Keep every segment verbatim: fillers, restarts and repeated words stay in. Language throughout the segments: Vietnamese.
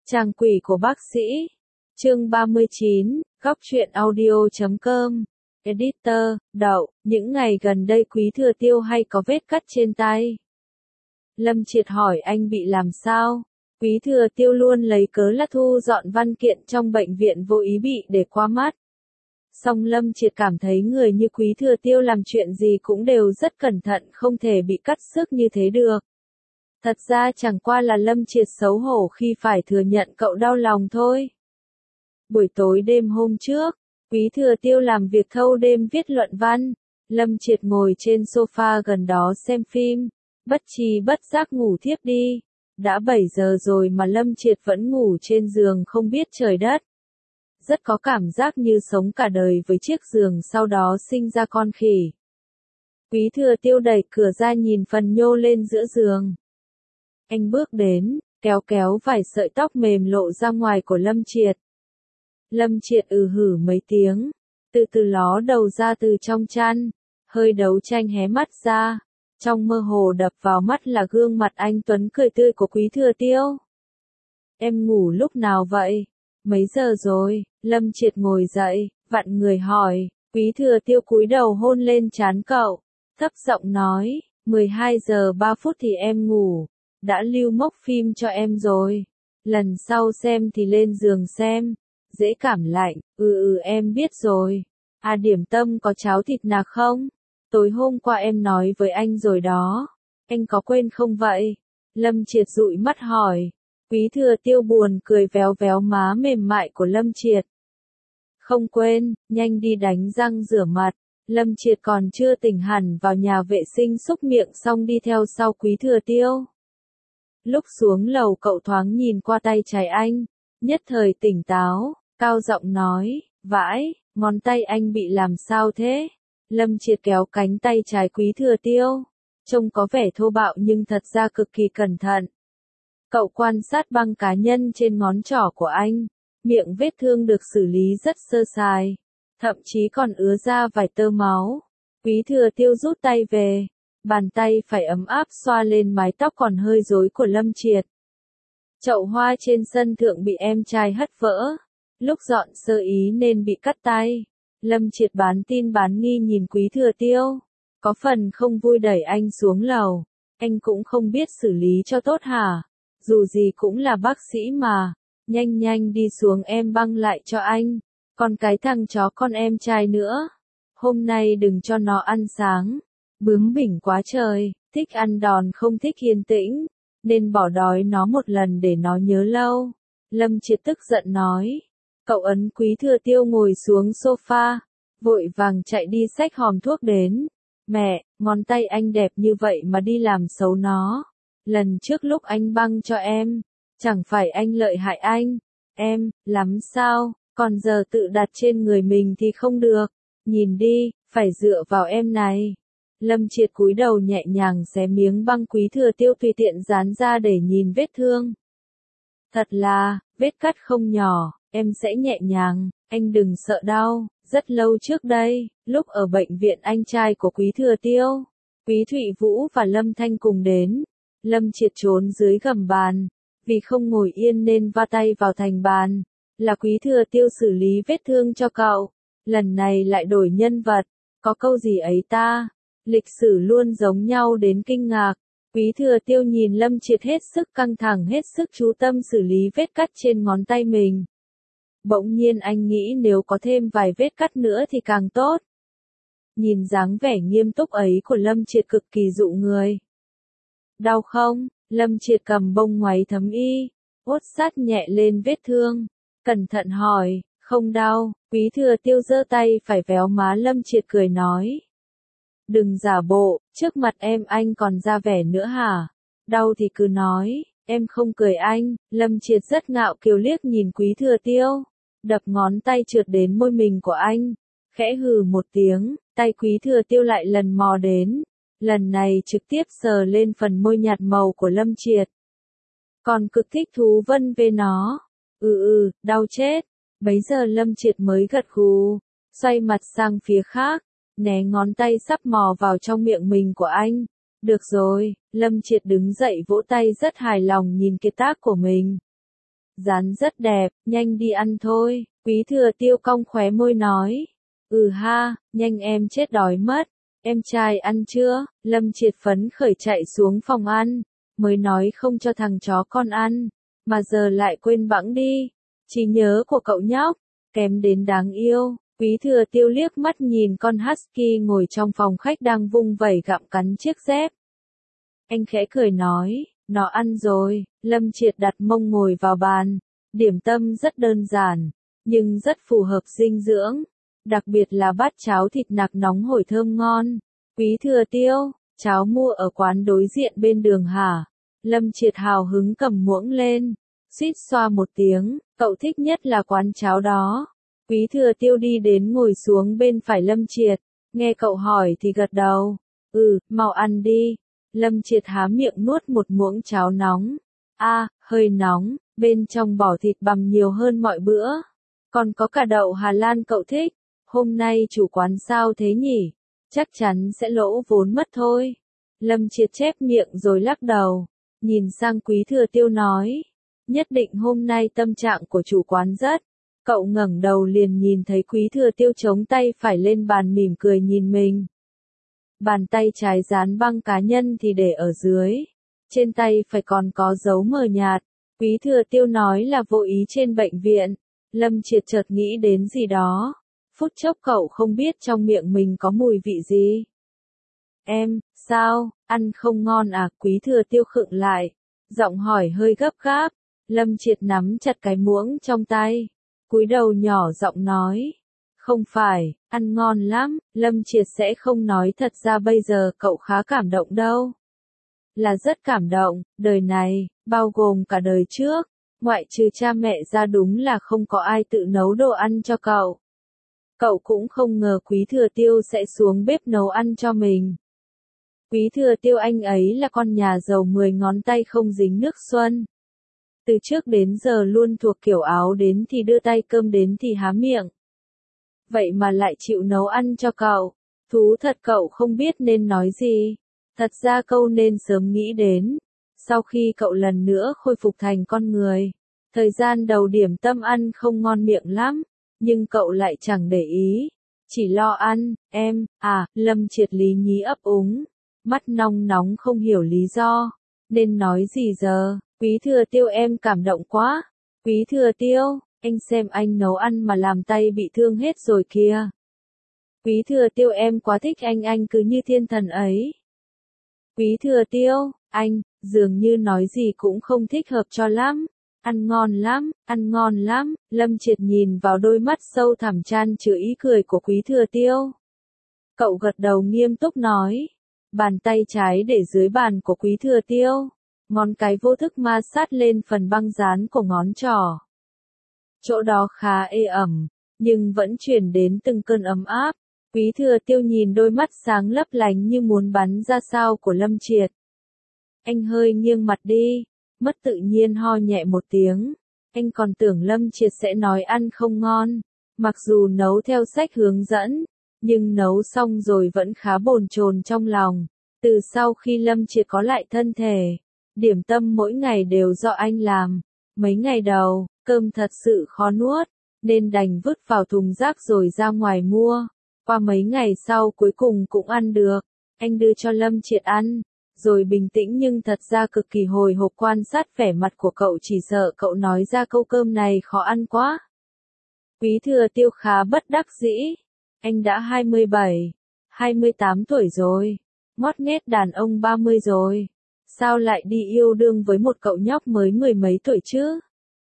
Chàng quỷ của bác sĩ. Chương ba mươi chín, góc truyện audio chấm com. Editor, Đậu, những ngày gần đây Quý Thừa Tiêu hay có vết cắt trên tay. Lâm Triệt hỏi anh bị làm sao? Quý Thừa Tiêu luôn lấy cớ là thu dọn văn kiện trong bệnh viện vô ý bị để qua mắt. Song Lâm Triệt cảm thấy người như Quý Thừa Tiêu làm chuyện gì cũng đều rất cẩn thận, không thể bị cắt xước như thế được. Thật ra chẳng qua là Lâm Triệt xấu hổ khi phải thừa nhận cậu đau lòng thôi. Buổi tối đêm hôm trước, Quý Thừa Tiêu làm việc thâu đêm viết luận văn. Lâm Triệt ngồi trên sofa gần đó xem phim, bất tri bất giác ngủ thiếp đi. Đã bảy giờ rồi mà Lâm Triệt vẫn ngủ trên giường không biết trời đất. Rất có cảm giác như sống cả đời với chiếc giường sau đó sinh ra con khỉ. Quý Thừa Tiêu đẩy cửa ra nhìn phần nhô lên giữa giường. Anh bước đến, kéo kéo vài sợi tóc mềm lộ ra ngoài của Lâm Triệt. Lâm Triệt ừ hử mấy tiếng, từ từ ló đầu ra từ trong chăn, hơi đấu tranh hé mắt ra. Trong mơ hồ đập vào mắt là gương mặt anh tuấn cười tươi của Quý Thừa Tiêu. Em ngủ lúc nào vậy? Mấy giờ rồi? Lâm Triệt ngồi dậy, vặn người hỏi. Quý Thừa Tiêu cúi đầu hôn lên trán cậu, thấp giọng nói, mười hai giờ ba phút thì em ngủ. Đã lưu mốc phim cho em rồi. Lần sau xem thì lên giường xem. Dễ cảm lạnh. Ừ ừ em biết rồi. À điểm tâm có cháo thịt nạc không? Tối hôm qua em nói với anh rồi đó. Anh có quên không vậy? Lâm Triệt dụi mắt hỏi. Quý Thừa Tiêu buồn cười véo véo má mềm mại của Lâm Triệt. Không quên, nhanh đi đánh răng rửa mặt. Lâm Triệt còn chưa tỉnh hẳn vào nhà vệ sinh xúc miệng xong đi theo sau Quý Thừa Tiêu. Lúc xuống lầu cậu thoáng nhìn qua tay trái anh, nhất thời tỉnh táo, cao giọng nói, vãi, ngón tay anh bị làm sao thế? Lâm Triệt kéo cánh tay trái Quý Thừa Tiêu, trông có vẻ thô bạo nhưng thật ra cực kỳ cẩn thận. Cậu quan sát băng cá nhân trên ngón trỏ của anh, miệng vết thương được xử lý rất sơ sài, thậm chí còn ứa ra vài tơ máu. Quý Thừa Tiêu rút tay về. Bàn tay phải ấm áp xoa lên mái tóc còn hơi rối của Lâm Triệt. Chậu hoa trên sân thượng bị em trai hất vỡ. Lúc dọn sơ ý nên bị cắt tay. Lâm Triệt bán tin bán nghi nhìn Quý Thừa Tiêu. Có phần không vui đẩy anh xuống lầu. Anh cũng không biết xử lý cho tốt hả? Dù gì cũng là bác sĩ mà. Nhanh nhanh đi xuống em băng lại cho anh. Còn cái thằng chó con em trai nữa. Hôm nay đừng cho nó ăn sáng. Bướng bỉnh quá trời, thích ăn đòn không thích yên tĩnh, nên bỏ đói nó một lần để nó nhớ lâu. Lâm Triệt tức giận nói. Cậu ấn Quý Thừa Tiêu ngồi xuống sofa, vội vàng chạy đi xách hòm thuốc đến. Mẹ, ngón tay anh đẹp như vậy mà đi làm xấu nó. Lần trước lúc anh băng cho em, chẳng phải anh lợi hại anh. Em, lắm sao, còn giờ tự đặt trên người mình thì không được. Nhìn đi, phải dựa vào em này. Lâm Triệt cúi đầu nhẹ nhàng xé miếng băng Quý Thừa Tiêu tùy tiện dán ra để nhìn vết thương. Thật là, vết cắt không nhỏ, em sẽ nhẹ nhàng, anh đừng sợ đau. Rất lâu trước đây, lúc ở bệnh viện anh trai của Quý Thừa Tiêu, Quý Thụy Vũ và Lâm Thanh cùng đến. Lâm Triệt trốn dưới gầm bàn, vì không ngồi yên nên va tay vào thành bàn. Là Quý Thừa Tiêu xử lý vết thương cho cậu. Lần này lại đổi nhân vật, có câu gì ấy ta? Lịch sử luôn giống nhau đến kinh ngạc. Quý Thừa Tiêu nhìn Lâm Triệt hết sức căng thẳng, hết sức chú tâm xử lý vết cắt trên ngón tay mình. Bỗng nhiên anh nghĩ nếu có thêm vài vết cắt nữa thì càng tốt. Nhìn dáng vẻ nghiêm túc ấy của Lâm Triệt cực kỳ dụ người. Đau không? Lâm Triệt cầm bông ngoáy thấm y, vuốt sát nhẹ lên vết thương. Cẩn thận hỏi, không đau. Quý Thừa Tiêu giơ tay phải véo má Lâm Triệt cười nói. Đừng giả bộ, trước mặt em anh còn ra vẻ nữa hả? Đau thì cứ nói, em không cười anh. Lâm Triệt rất ngạo kiều liếc nhìn Quý Thừa Tiêu, đập ngón tay trượt đến môi mình của anh, khẽ hừ một tiếng, tay Quý Thừa Tiêu lại lần mò đến, lần này trực tiếp sờ lên phần môi nhạt màu của Lâm Triệt. Còn cực thích thú vân về nó. Ừ ừ, đau chết. Bấy giờ Lâm Triệt mới gật gù, xoay mặt sang phía khác. Né ngón tay sắp mò vào trong miệng mình của anh. Được rồi, Lâm Triệt đứng dậy vỗ tay rất hài lòng nhìn kiệt tác của mình. Dán rất đẹp, nhanh đi ăn thôi. Quý thừa tiêu cong khóe môi nói. Ừ ha, nhanh em chết đói mất. Em trai ăn chưa? Lâm Triệt phấn khởi chạy xuống phòng ăn. Mới nói không cho thằng chó con ăn. Mà giờ lại quên bẵng đi. Trí nhớ của cậu nhóc, kém đến đáng yêu. Quý thừa tiêu liếc mắt nhìn con husky ngồi trong phòng khách đang vung vẩy gặm cắn chiếc dép. Anh khẽ cười nói, nó ăn rồi. Lâm Triệt đặt mông ngồi vào bàn. Điểm tâm rất đơn giản, nhưng rất phù hợp dinh dưỡng. Đặc biệt là bát cháo thịt nạc nóng hổi thơm ngon. Quý thừa tiêu, cháo mua ở quán đối diện bên đường hả? Lâm Triệt hào hứng cầm muỗng lên. Suýt xoa một tiếng, cậu thích nhất là quán cháo đó. Quý thừa tiêu đi đến ngồi xuống bên phải Lâm Triệt. Nghe cậu hỏi thì gật đầu. Ừ, mau ăn đi. Lâm Triệt há miệng nuốt một muỗng cháo nóng. A, hơi nóng, bên trong bỏ thịt bằm nhiều hơn mọi bữa. Còn có cả đậu Hà Lan cậu thích. Hôm nay chủ quán sao thế nhỉ? Chắc chắn sẽ lỗ vốn mất thôi. Lâm Triệt chép miệng rồi lắc đầu. Nhìn sang Quý thừa tiêu nói. Nhất định hôm nay tâm trạng của chủ quán rất. Cậu ngẩng đầu liền nhìn thấy Quý thừa tiêu chống tay phải lên bàn mỉm cười nhìn mình. Bàn tay trái dán băng cá nhân thì để ở dưới. Trên tay phải còn có dấu mờ nhạt. Quý thừa tiêu nói là vô ý trên bệnh viện. Lâm Triệt chợt nghĩ đến gì đó. Phút chốc cậu không biết trong miệng mình có mùi vị gì. Em, sao, ăn không ngon à? Quý thừa tiêu khựng lại. Giọng hỏi hơi gấp gáp. Lâm Triệt nắm chặt cái muỗng trong tay. Cúi đầu nhỏ giọng nói. Không phải, ăn ngon lắm. Lâm Triệt sẽ không nói thật ra bây giờ cậu khá cảm động đâu. Là rất cảm động, đời này, bao gồm cả đời trước. Ngoại trừ cha mẹ ra đúng là không có ai tự nấu đồ ăn cho cậu. Cậu cũng không ngờ Quý thừa tiêu sẽ xuống bếp nấu ăn cho mình. Quý thừa tiêu anh ấy là con nhà giàu mười ngón tay không dính nước xuân. Từ trước đến giờ luôn thuộc kiểu áo đến thì đưa tay cơm đến thì há miệng. Vậy mà lại chịu nấu ăn cho cậu. Thú thật cậu không biết nên nói gì. Thật ra câu nên sớm nghĩ đến. Sau khi cậu lần nữa khôi phục thành con người. Thời gian đầu điểm tâm ăn không ngon miệng lắm. Nhưng cậu lại chẳng để ý. Chỉ lo ăn, em, à, Lâm Triệt lý nhí ấp úng. Mắt nong nóng không hiểu lý do. Nên nói gì giờ? Quý thừa tiêu em cảm động quá. Quý thừa tiêu, anh xem anh nấu ăn mà làm tay bị thương hết rồi kìa. Quý thừa tiêu em quá thích anh anh cứ như thiên thần ấy. Quý thừa tiêu, anh, dường như nói gì cũng không thích hợp cho lắm. Ăn ngon lắm, ăn ngon lắm. Lâm Triệt nhìn vào đôi mắt sâu thẳm chan chứa ý cười của Quý thừa tiêu. Cậu gật đầu nghiêm túc nói. Bàn tay trái để dưới bàn của Quý thừa tiêu. Ngón cái vô thức ma sát lên phần băng dán của ngón trỏ. Chỗ đó khá ê ẩm, nhưng vẫn truyền đến từng cơn ấm áp. Quý thừa tiêu nhìn đôi mắt sáng lấp lánh như muốn bắn ra sao của Lâm Triệt. Anh hơi nghiêng mặt đi, mất tự nhiên ho nhẹ một tiếng. Anh còn tưởng Lâm Triệt sẽ nói ăn không ngon. Mặc dù nấu theo sách hướng dẫn, nhưng nấu xong rồi vẫn khá bồn chồn trong lòng. Từ sau khi Lâm Triệt có lại thân thể, điểm tâm mỗi ngày đều do anh làm. Mấy ngày đầu, cơm thật sự khó nuốt, nên đành vứt vào thùng rác rồi ra ngoài mua. Qua mấy ngày sau cuối cùng cũng ăn được. Anh đưa cho Lâm Triệt ăn, rồi bình tĩnh nhưng thật ra cực kỳ hồi hộp quan sát vẻ mặt của cậu, chỉ sợ cậu nói ra câu cơm này khó ăn quá. Quý thừa tiêu khá bất đắc dĩ. Anh đã hai mươi bảy, hai mươi tám tuổi rồi. Ngót nghét đàn ông ba mươi rồi. Sao lại đi yêu đương với một cậu nhóc mới mười mấy tuổi chứ?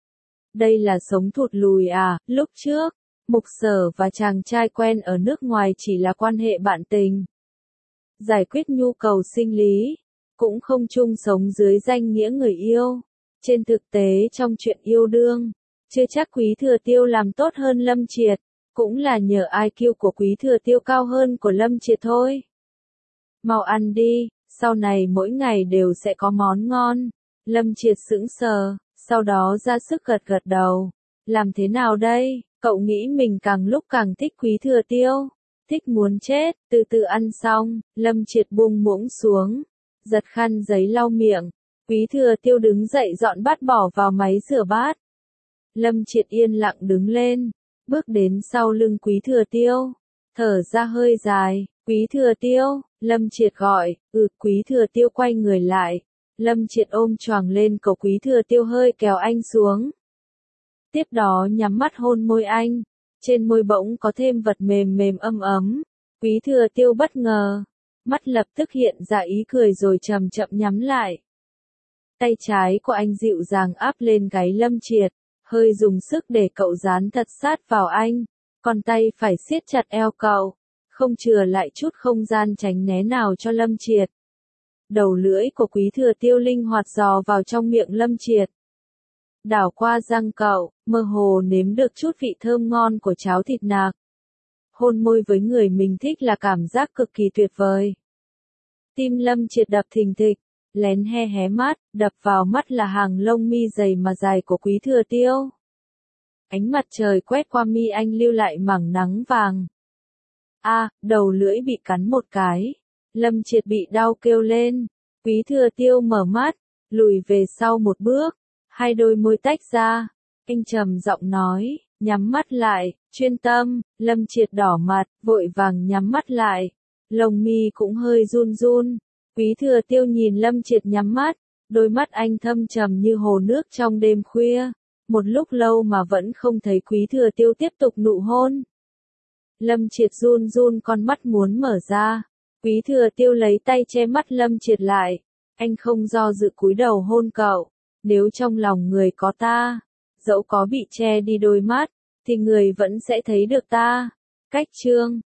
Đây là sống thụt lùi à? Lúc trước, Mục Sở và chàng trai quen ở nước ngoài chỉ là quan hệ bạn tình. Giải quyết nhu cầu sinh lý, cũng không chung sống dưới danh nghĩa người yêu. Trên thực tế trong chuyện yêu đương, chưa chắc Quý thừa tiêu làm tốt hơn Lâm Triệt, cũng là nhờ i kiu của Quý thừa tiêu cao hơn của Lâm Triệt thôi. Mau ăn đi, sau này mỗi ngày đều sẽ có món ngon. Lâm Triệt sững sờ, sau đó ra sức gật gật đầu. Làm thế nào đây? Cậu nghĩ mình càng lúc càng thích Quý thừa tiêu. Thích muốn chết, từ từ ăn xong, Lâm Triệt buông muỗng xuống. Giật khăn giấy lau miệng. Quý thừa tiêu đứng dậy dọn bát bỏ vào máy rửa bát. Lâm Triệt yên lặng đứng lên, bước đến sau lưng Quý Thừa Tiêu, thở ra hơi dài. Quý Thừa Tiêu, Lâm Triệt gọi. Ừ. Quý Thừa Tiêu quay người lại. Lâm Triệt ôm choàng lên cổ Quý Thừa Tiêu, hơi kéo anh xuống. Tiếp đó nhắm mắt hôn môi anh. Trên môi bỗng có thêm vật mềm mềm ấm ấm. Quý Thừa Tiêu bất ngờ, mắt lập tức hiện ra ý cười rồi chậm chậm nhắm lại. Tay trái của anh dịu dàng áp lên gáy Lâm Triệt, hơi dùng sức để cậu dán thật sát vào anh, còn tay phải siết chặt eo cậu, không chừa lại chút không gian tránh né nào cho Lâm Triệt. Đầu lưỡi của Quý Thừa Tiêu linh hoạt dò vào trong miệng Lâm Triệt, đảo qua răng cậu, mơ hồ nếm được chút vị thơm ngon của cháo thịt nạc. Hôn môi với người mình thích là cảm giác cực kỳ tuyệt vời. Tim Lâm Triệt đập thình thịch, lén he hé mắt, đập vào mắt là hàng lông mi dày mà dài của Quý Thừa Tiêu. Ánh mặt trời quét qua mi anh lưu lại mảng nắng vàng. A, à, đầu lưỡi bị cắn một cái. Lâm Triệt bị đau kêu lên. Quý Thừa Tiêu mở mắt, lùi về sau một bước, hai đôi môi tách ra. Anh trầm giọng nói, nhắm mắt lại, chuyên tâm. Lâm Triệt đỏ mặt, vội vàng nhắm mắt lại. Lông mi cũng hơi run run. Quý Thừa Tiêu nhìn Lâm Triệt nhắm mắt, đôi mắt anh thâm trầm như hồ nước trong đêm khuya. Một lúc lâu mà vẫn không thấy Quý Thừa Tiêu tiếp tục nụ hôn. Lâm Triệt run run con mắt muốn mở ra. Quý Thừa Tiêu lấy tay che mắt Lâm Triệt lại. Anh không do dự cúi đầu hôn cậu. Nếu trong lòng người có ta, dẫu có bị che đi đôi mắt, thì người vẫn sẽ thấy được ta. Cách chương